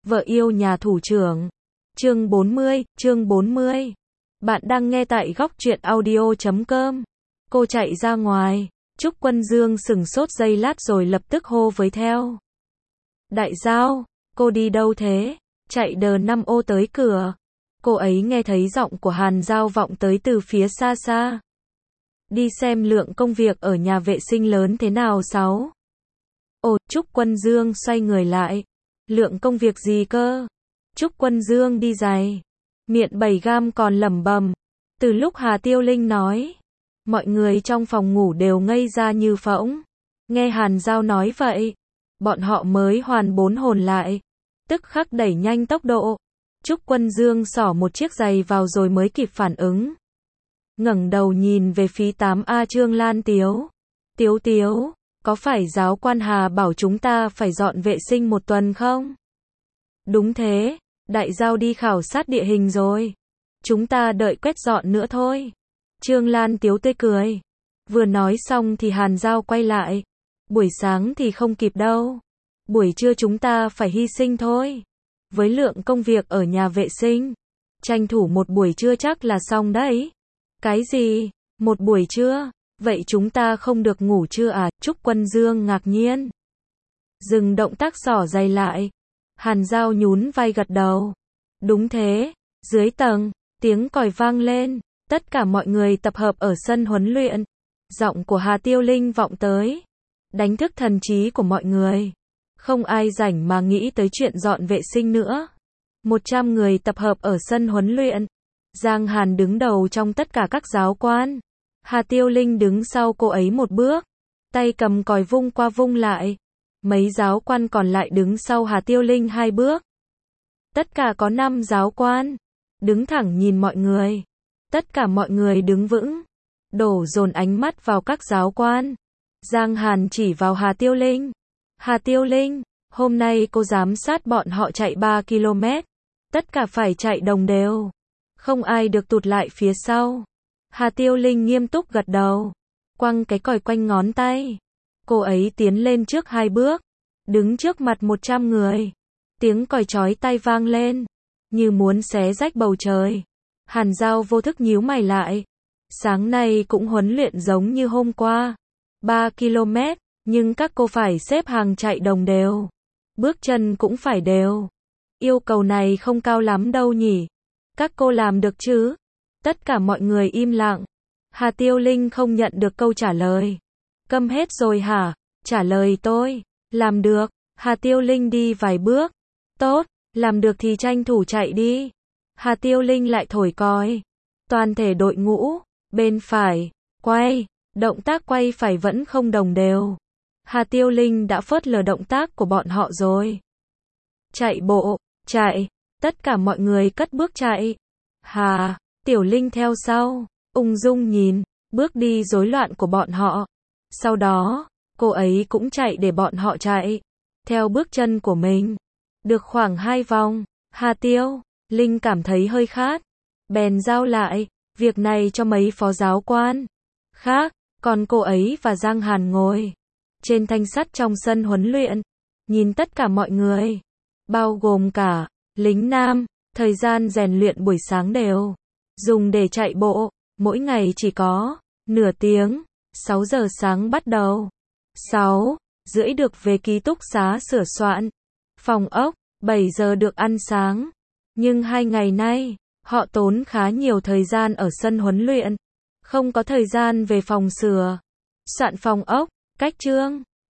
Vợ yêu nhà thủ trưởng. Chương 40. Bạn đang nghe tại góc truyện audio.com. Cô chạy ra ngoài. Trúc Quân Dương sửng sốt giây lát rồi lập tức hô với theo. Đại Giao, cô đi đâu thế? Chạy đờ 5 ô tới cửa. Cô ấy nghe thấy giọng của Hàn Giao vọng tới từ phía xa xa. Đi xem lượng công việc ở nhà vệ sinh lớn thế nào 6. Ồ, Trúc Quân Dương xoay người lại. Lượng công việc gì cơ? Trúc Quân Dương đi giày. Miệng 7 gam còn lẩm bẩm. Từ lúc Hà Tiêu Linh nói, mọi người trong phòng ngủ đều ngây ra như phỗng. Nghe Hàn Giao nói vậy, bọn họ mới hoàn bốn hồn lại. Tức khắc đẩy nhanh tốc độ. Trúc Quân Dương xỏ một chiếc giày vào rồi mới kịp phản ứng. Ngẩng đầu nhìn về phía 8A Trương Lan Tiếu. Tiếu, có phải giáo quan Hà bảo chúng ta phải dọn vệ sinh 1 tuần không? Đúng thế, Đại Giao đi khảo sát địa hình rồi. Chúng ta đợi quét dọn nữa thôi. Trương Lan Tiếu tươi cười. Vừa nói xong thì Hàn Giao quay lại. Buổi sáng thì không kịp đâu. Buổi trưa chúng ta phải hy sinh thôi. Với lượng công việc ở nhà vệ sinh, tranh thủ 1 buổi trưa chắc là xong đấy. Cái gì? 1 buổi trưa? Vậy chúng ta không được ngủ trưa à? Trúc Quân Dương ngạc nhiên. Dừng động tác xỏ giày lại. Hàn Giao nhún vai gật đầu. Đúng thế. Dưới tầng, tiếng còi vang lên. Tất cả mọi người tập hợp ở sân huấn luyện. Giọng của Hà Tiêu Linh vọng tới. Đánh thức thần trí của mọi người. Không ai rảnh mà nghĩ tới chuyện dọn vệ sinh nữa. 100 người tập hợp ở sân huấn luyện. Giang Hàn đứng đầu trong tất cả các giáo quan. Hà Tiêu Linh đứng sau cô ấy 1 bước. Tay cầm còi vung qua vung lại. Mấy giáo quan còn lại đứng sau Hà Tiêu Linh 2 bước. Tất cả có 5 giáo quan. Đứng thẳng nhìn mọi người. Tất cả mọi người đứng vững. Đổ dồn ánh mắt vào các giáo quan. Giang Hàn chỉ vào Hà Tiêu Linh. Hà Tiêu Linh, hôm nay cô giám sát bọn họ chạy 3 km. Tất cả phải chạy đồng đều. Không ai được tụt lại phía sau. Hà Tiêu Linh nghiêm túc gật đầu. Quăng cái còi quanh ngón tay. Cô ấy tiến lên trước 2 bước. Đứng trước mặt 100 người. Tiếng còi chói tai vang lên. Như muốn xé rách bầu trời. Hàn Giao vô thức nhíu mày lại. Sáng nay cũng huấn luyện giống như hôm qua. 3 km, nhưng các cô phải xếp hàng chạy đồng đều. Bước chân cũng phải đều. Yêu cầu này không cao lắm đâu nhỉ. Các cô làm được chứ? Tất cả mọi người im lặng. Hà Tiêu Linh không nhận được câu trả lời. Câm hết rồi hả? Trả lời tôi. Làm được. Hà Tiêu Linh đi vài bước. Tốt, làm được thì tranh thủ chạy đi. Hà Tiêu Linh lại thổi còi. Toàn thể đội ngũ, bên phải, quay. Động tác quay phải vẫn không đồng đều. Hà Tiêu Linh đã phớt lờ động tác của bọn họ rồi. Chạy bộ, chạy. Tất cả mọi người cất bước chạy. Hà, Tiểu Linh theo sau, ung dung nhìn, bước đi rối loạn của bọn họ. Sau đó, cô ấy cũng chạy để bọn họ chạy. Theo bước chân của mình. Được khoảng 2 vòng, Hà Tiêu Linh cảm thấy hơi khát. Bèn giao lại, việc này cho mấy phó giáo quan khác. Còn cô ấy và Giang Hàn ngồi trên thanh sắt trong sân huấn luyện. Nhìn tất cả mọi người, bao gồm cả lính nam. Thời gian rèn luyện buổi sáng đều dùng để chạy bộ. Mỗi ngày chỉ có nửa tiếng. 6 giờ sáng bắt đầu. 6:30 được về ký túc xá sửa soạn phòng ốc. 7 giờ được ăn sáng. Nhưng 2 ngày nay, họ tốn khá nhiều thời gian ở sân huấn luyện. Không có thời gian về phòng sửa soạn phòng ốc. Cách Trương